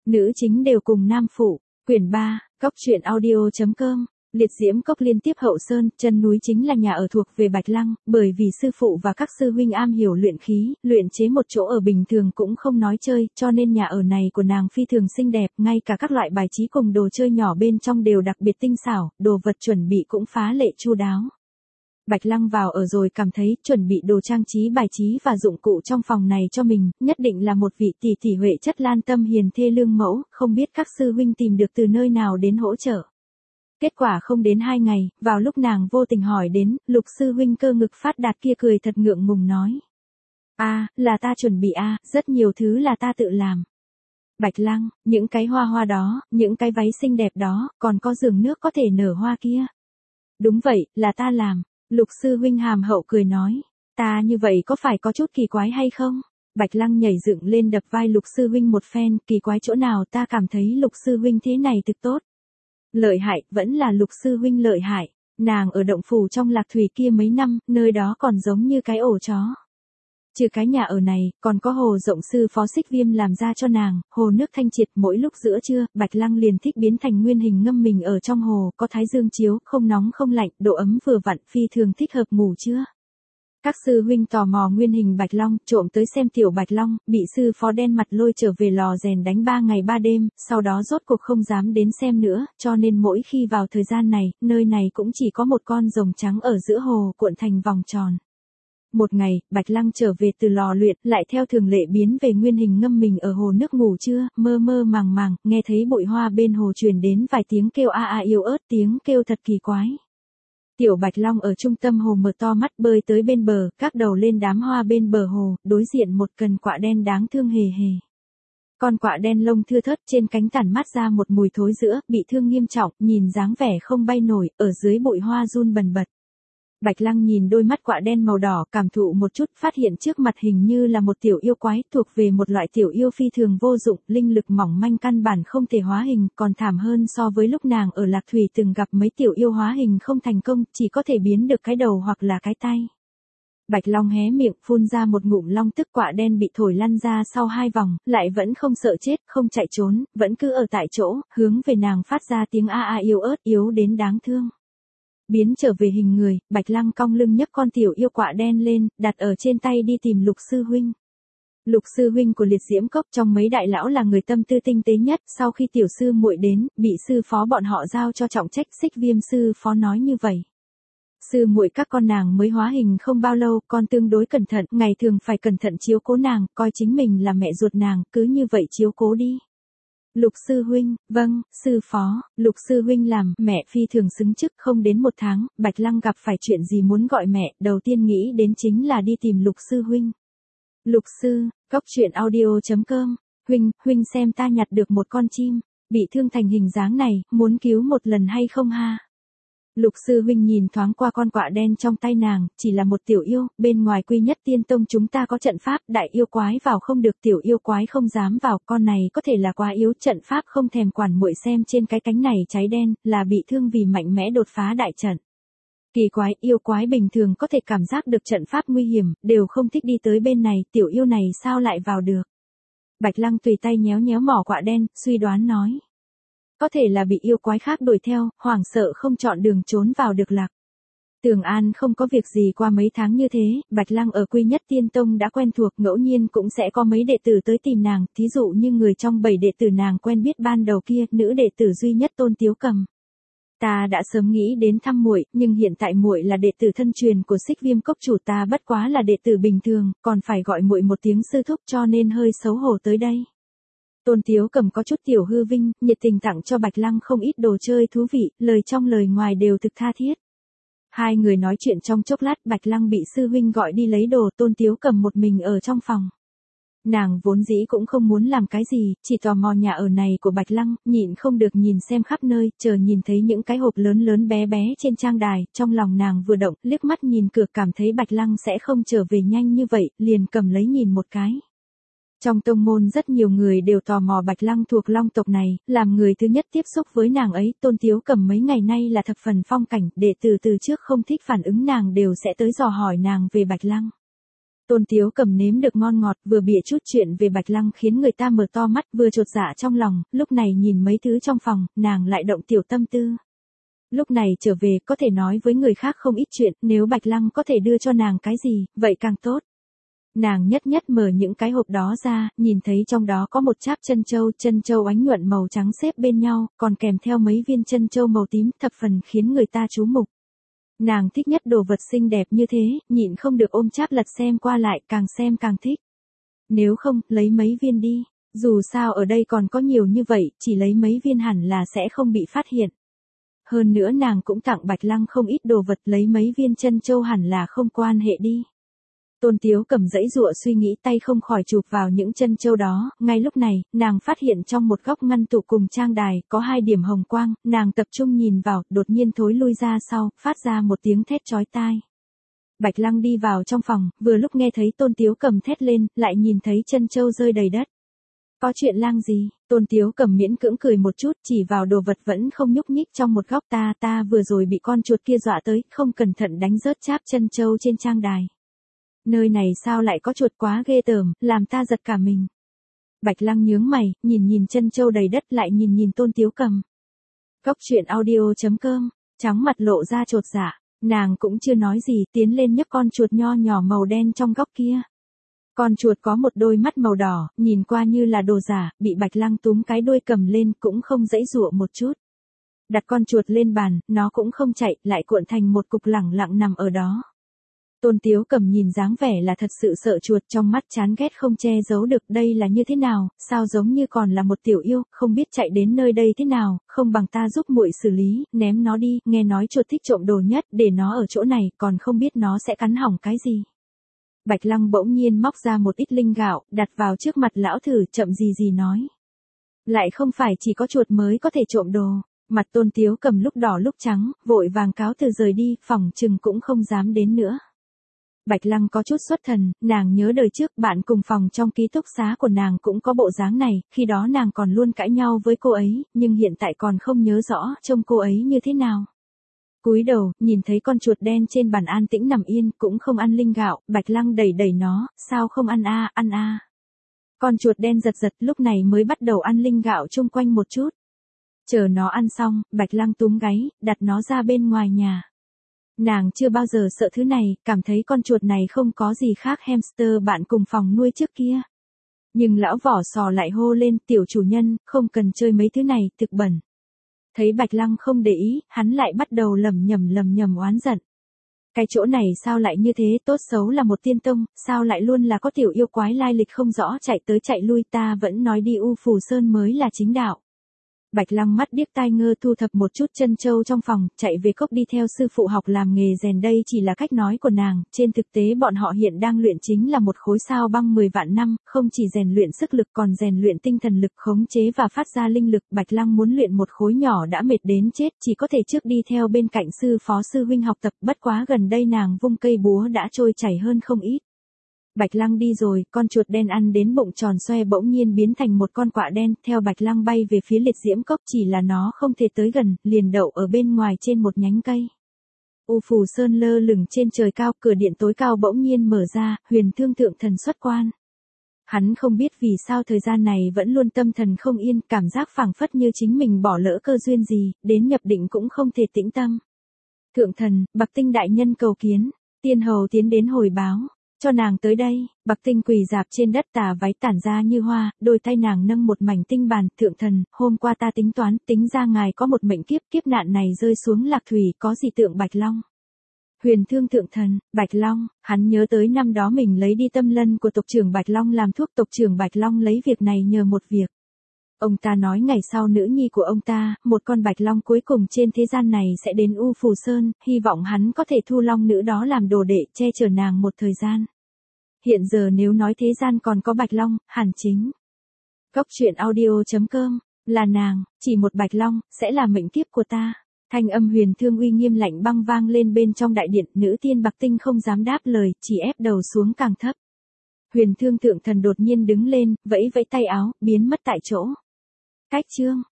Nữ chính đều cùng nam phụ. Quyển 3, Cốc truyện audio.com. Liệt diễm cốc liên tiếp hậu sơn, chân núi chính là nhà ở thuộc về Bạch Lăng, bởi vì sư phụ và các sư huynh am hiểu luyện khí, luyện chế một chỗ ở bình thường cũng không nói chơi, cho nên nhà ở này của nàng phi thường xinh đẹp, ngay cả các loại bài trí cùng đồ chơi nhỏ bên trong đều đặc biệt tinh xảo, đồ vật chuẩn bị cũng phá lệ chu đáo. Bạch Lăng vào ở rồi cảm thấy chuẩn bị đồ trang trí bài trí và dụng cụ trong phòng này cho mình, nhất định là một vị tỷ tỷ huệ chất lan tâm hiền thê lương mẫu, không biết các sư huynh tìm được từ nơi nào đến hỗ trợ. Kết quả không đến 2 ngày, vào lúc nàng vô tình hỏi đến, Lục sư huynh cơ ngực phát đạt kia cười thật ngượng ngùng nói. Là ta chuẩn bị rất nhiều thứ là ta tự làm. Bạch Lăng, những cái hoa đó, những cái váy xinh đẹp đó, còn có giường nước có thể nở hoa kia. Đúng vậy, là ta làm. Lục sư huynh hàm hậu cười nói, ta như vậy có phải có chút kỳ quái hay không? Bạch Lăng nhảy dựng lên đập vai Lục sư huynh một phen, kỳ quái chỗ nào, ta cảm thấy Lục sư huynh thế này thực tốt. Lợi hại, vẫn là Lục sư huynh lợi hại. Nàng ở động phủ trong Lạc Thủy kia mấy năm, nơi đó còn giống như cái ổ chó. Trừ cái nhà ở này, còn có hồ rộng sư phó Xích Viêm làm ra cho nàng, hồ nước thanh triệt, mỗi lúc giữa trưa, Bạch Lăng liền thích biến thành nguyên hình ngâm mình ở trong hồ, có thái dương chiếu, không nóng không lạnh, độ ấm vừa vặn, phi thường thích hợp ngủ trưa. Các sư huynh tò mò nguyên hình Bạch Long, trộm tới xem tiểu Bạch Long, bị sư phó đen mặt lôi trở về lò rèn đánh 3 ngày 3 đêm, sau đó rốt cuộc không dám đến xem nữa, cho nên mỗi khi vào thời gian này, nơi này cũng chỉ có một con rồng trắng ở giữa hồ cuộn thành vòng tròn. Một ngày, Bạch Lăng trở về từ lò luyện, lại theo thường lệ biến về nguyên hình ngâm mình ở hồ nước ngủ trưa, mơ mơ màng màng, nghe thấy bụi hoa bên hồ truyền đến vài tiếng kêu yếu ớt, tiếng kêu thật kỳ quái. Tiểu Bạch Long ở trung tâm hồ mở to mắt bơi tới bên bờ, các đầu lên đám hoa bên bờ hồ, đối diện một cần quạ đen đáng thương hề hề. Con quạ đen lông thưa thớt trên cánh tản mát ra một mùi thối rữa, bị thương nghiêm trọng, nhìn dáng vẻ không bay nổi, ở dưới bụi hoa run bần bật. Bạch Lăng nhìn đôi mắt quạ đen màu đỏ, cảm thụ một chút, phát hiện trước mặt hình như là một tiểu yêu quái, thuộc về một loại tiểu yêu phi thường vô dụng, linh lực mỏng manh căn bản không thể hóa hình, còn thảm hơn so với lúc nàng ở Lạc Thủy từng gặp mấy tiểu yêu hóa hình không thành công, chỉ có thể biến được cái đầu hoặc là cái tay. Bạch Long hé miệng, phun ra một ngụm long tức, quạ đen bị thổi lăn ra sau 2 vòng, lại vẫn không sợ chết, không chạy trốn, vẫn cứ ở tại chỗ, hướng về nàng phát ra tiếng yếu ớt, yếu đến đáng thương. Biến trở về hình người, Bạch Lăng cong lưng nhấc con tiểu yêu quạ đen lên, đặt ở trên tay đi tìm Lục sư huynh. Lục sư huynh của Liệt Diễm Cốc trong mấy đại lão là người tâm tư tinh tế nhất, sau khi tiểu sư muội đến, bị sư phó bọn họ giao cho trọng trách. Xích Viêm sư phó nói như vậy. Sư muội các con nàng mới hóa hình không bao lâu, con tương đối cẩn thận, ngày thường phải cẩn thận chiếu cố nàng, coi chính mình là mẹ ruột nàng, cứ như vậy chiếu cố đi. Lục sư huynh, vâng, sư phó. Lục sư huynh làm mẹ phi thường xứng chức. Không đến 1 tháng, Bạch Lăng gặp phải chuyện gì muốn gọi mẹ, đầu tiên nghĩ đến chính là đi tìm Lục sư huynh. Lục sư, Cốc truyện audio.com. Huynh xem ta nhặt được một con chim, bị thương thành hình dáng này, muốn cứu một lần hay không ha? Lục sư huynh nhìn thoáng qua con quạ đen trong tay nàng, chỉ là một tiểu yêu, bên ngoài Quy Nhất Tiên Tông chúng ta có trận pháp, đại yêu quái vào không được, tiểu yêu quái không dám vào, con này có thể là quá yếu, trận pháp không thèm quản, muội xem trên cái cánh này cháy đen, là bị thương vì mạnh mẽ đột phá đại trận. Kỳ quái, yêu quái bình thường có thể cảm giác được trận pháp nguy hiểm, đều không thích đi tới bên này, tiểu yêu này sao lại vào được? Bạch Lăng tùy tay nhéo nhéo mỏ quạ đen, suy đoán nói. Có thể là bị yêu quái khác đuổi theo, hoảng sợ không chọn đường trốn vào được lạc. Tường An không có việc gì qua mấy tháng như thế, Bạch Lăng ở Quy Nhất Tiên Tông đã quen thuộc, ngẫu nhiên cũng sẽ có mấy đệ tử tới tìm nàng, thí dụ như người trong 7 đệ tử nàng quen biết ban đầu kia, nữ đệ tử duy nhất Tôn Tiếu Cầm. Ta đã sớm nghĩ đến thăm muội, nhưng hiện tại muội là đệ tử thân truyền của Xích Viêm Cốc chủ, ta bất quá là đệ tử bình thường, còn phải gọi muội một tiếng sư thúc, cho nên hơi xấu hổ tới đây. Tôn Tiếu Cầm có chút tiểu hư vinh, nhiệt tình tặng cho Bạch Lăng không ít đồ chơi thú vị, lời trong lời ngoài đều thực tha thiết. Hai người nói chuyện trong chốc lát, Bạch Lăng bị sư huynh gọi đi lấy đồ, Tôn Tiếu Cầm một mình ở trong phòng. Nàng vốn dĩ cũng không muốn làm cái gì, chỉ tò mò nhà ở này của Bạch Lăng, nhịn không được nhìn xem khắp nơi, chờ nhìn thấy những cái hộp lớn lớn bé bé trên trang đài, trong lòng nàng vừa động, liếc mắt nhìn cửa, cảm thấy Bạch Lăng sẽ không trở về nhanh như vậy, liền cầm lấy nhìn một cái. Trong tông môn rất nhiều người đều tò mò Bạch Lăng thuộc Long tộc này, làm người thứ nhất tiếp xúc với nàng ấy, Tôn Tiếu Cầm mấy ngày nay là thập phần phong cảnh, đệ tử từ trước không thích phản ứng nàng đều sẽ tới dò hỏi nàng về Bạch Lăng. Tôn Tiếu Cầm nếm được ngon ngọt, vừa bịa chút chuyện về Bạch Lăng khiến người ta mở to mắt, vừa chột dạ trong lòng, lúc này nhìn mấy thứ trong phòng, nàng lại động tiểu tâm tư. Lúc này trở về có thể nói với người khác không ít chuyện, nếu Bạch Lăng có thể đưa cho nàng cái gì, vậy càng tốt. Nàng nhất nhất mở những cái hộp đó ra, nhìn thấy trong đó có một cháp chân châu ánh nhuận màu trắng xếp bên nhau, còn kèm theo mấy viên chân châu màu tím, thập phần khiến người ta chú mục. Nàng thích nhất đồ vật xinh đẹp như thế, nhịn không được ôm cháp lật xem qua lại, càng xem càng thích. Nếu không, lấy mấy viên đi, dù sao ở đây còn có nhiều như vậy, chỉ lấy mấy viên hẳn là sẽ không bị phát hiện. Hơn nữa nàng cũng tặng Bạch Lăng không ít đồ vật, lấy mấy viên chân châu hẳn là không quan hệ đi. Tôn Tiếu Cầm dãy dụa suy nghĩ, tay không khỏi chụp vào những chân châu đó, ngay lúc này, nàng phát hiện trong một góc ngăn tủ cùng trang đài, có 2 điểm hồng quang, nàng tập trung nhìn vào, đột nhiên thối lui ra sau, phát ra một tiếng thét chói tai. Bạch Lăng đi vào trong phòng, vừa lúc nghe thấy Tôn Tiếu Cầm thét lên, lại nhìn thấy chân châu rơi đầy đất. Có chuyện lang gì? Tôn Tiếu Cầm miễn cưỡng cười một chút, chỉ vào đồ vật vẫn không nhúc nhích trong một góc, ta vừa rồi bị con chuột kia dọa tới, không cẩn thận đánh rớt cháp chân châu trên trang đài. Nơi này sao lại có chuột, quá ghê tởm, làm ta giật cả mình. Bạch Lăng nhướng mày, nhìn chân châu đầy đất, lại nhìn Tôn Tiếu Cầm. Góc truyện audio.com, trắng mặt lộ ra chột dạ, nàng cũng chưa nói gì, tiến lên nhấc con chuột nho nhỏ màu đen trong góc kia. Con chuột có một đôi mắt màu đỏ, nhìn qua như là đồ giả, bị Bạch Lăng túm cái đuôi cầm lên, cũng không dãy dụa một chút. Đặt con chuột lên bàn, nó cũng không chạy, lại cuộn thành một cục lẳng lặng nằm ở đó. Tôn Tiếu Cầm nhìn dáng vẻ là thật sự sợ chuột, trong mắt chán ghét không che giấu được, đây là như thế nào, sao giống như còn là một tiểu yêu, không biết chạy đến nơi đây thế nào, không bằng ta giúp muội xử lý, ném nó đi, nghe nói chuột thích trộm đồ nhất, để nó ở chỗ này, còn không biết nó sẽ cắn hỏng cái gì. Bạch Lăng bỗng nhiên móc ra một ít linh gạo, đặt vào trước mặt lão thử, chậm gì nói. Lại không phải chỉ có chuột mới có thể trộm đồ. Mặt Tôn Tiếu Cầm lúc đỏ lúc trắng, vội vàng cáo từ rời đi, phỏng chừng cũng không dám đến nữa. Bạch Lăng có chút xuất thần, nàng nhớ đời trước bạn cùng phòng trong ký túc xá của nàng cũng có bộ dáng này, khi đó nàng còn luôn cãi nhau với cô ấy, nhưng hiện tại còn không nhớ rõ trông cô ấy như thế nào. Cúi đầu, nhìn thấy con chuột đen trên bàn an tĩnh nằm yên, cũng không ăn linh gạo, Bạch Lăng đẩy nó, sao không ăn a. Con chuột đen giật lúc này mới bắt đầu ăn linh gạo chung quanh một chút. Chờ nó ăn xong, Bạch Lăng túm gáy, đặt nó ra bên ngoài nhà. Nàng chưa bao giờ sợ thứ này, cảm thấy con chuột này không có gì khác hamster bạn cùng phòng nuôi trước kia. Nhưng lão vỏ sò lại hô lên, tiểu chủ nhân, không cần chơi mấy thứ này, thực bẩn. Thấy Bạch Lăng không để ý, hắn lại bắt đầu lầm nhầm oán giận. Cái chỗ này sao lại như thế, tốt xấu là một tiên tông, sao lại luôn là có tiểu yêu quái lai lịch không rõ chạy tới chạy lui, ta vẫn nói đi U Phù Sơn mới là chính đạo. Bạch Lăng mắt điếc tai ngơ thu thập một chút chân châu trong phòng, chạy về cốc đi theo sư phụ học làm nghề rèn, đây chỉ là cách nói của nàng, trên thực tế bọn họ hiện đang luyện chính là một khối sao băng 10 vạn năm, không chỉ rèn luyện sức lực còn rèn luyện tinh thần lực, khống chế và phát ra linh lực. Bạch Lăng muốn luyện một khối nhỏ đã mệt đến chết, chỉ có thể trước đi theo bên cạnh sư phó sư huynh học tập, bất quá gần đây nàng vung cây búa đã trôi chảy hơn không ít. Bạch Lăng đi rồi, con chuột đen ăn đến bụng tròn xoe bỗng nhiên biến thành một con quạ đen, theo Bạch Lăng bay về phía liệt diễm cốc, chỉ là nó không thể tới gần, liền đậu ở bên ngoài trên một nhánh cây. U Phù Sơn lơ lửng trên trời cao, cửa điện tối cao bỗng nhiên mở ra, Huyền Thương Thượng Thần xuất quan. Hắn không biết vì sao thời gian này vẫn luôn tâm thần không yên, cảm giác phảng phất như chính mình bỏ lỡ cơ duyên gì, đến nhập định cũng không thể tĩnh tâm. Thượng Thần, Bạc Tinh đại nhân cầu kiến, tiên hầu tiến đến hồi báo. Cho nàng tới đây, Bạc Tinh quỳ dạp trên đất, tà váy tản ra như hoa, đôi tay nàng nâng một mảnh tinh bàn, thượng thần, hôm qua ta tính toán, tính ra ngài có một mệnh kiếp, kiếp nạn này rơi xuống Lạc Thủy, có gì tượng Bạch Long. Huyền Thương thượng thần, Bạch Long, hắn nhớ tới năm đó mình lấy đi tâm lân của tộc trưởng Bạch Long làm thuốc, tộc trưởng Bạch Long lấy việc này nhờ một việc. Ông ta nói ngày sau nữ nhi của ông ta, một con Bạch Long cuối cùng trên thế gian này sẽ đến U Phù Sơn, hy vọng hắn có thể thu long nữ đó làm đồ đệ, che chở nàng một thời gian. Hiện giờ nếu nói thế gian còn có Bạch Long, hẳn chính. Góc truyện audio.com, là nàng, chỉ một Bạch Long, sẽ là mệnh kiếp của ta. Thanh âm Huyền Thương uy nghiêm lạnh băng vang lên bên trong đại điện, nữ tiên Bạc Tinh không dám đáp lời, chỉ ép đầu xuống càng thấp. Huyền Thương thượng thần đột nhiên đứng lên, vẫy tay áo, biến mất tại chỗ. Cách chương.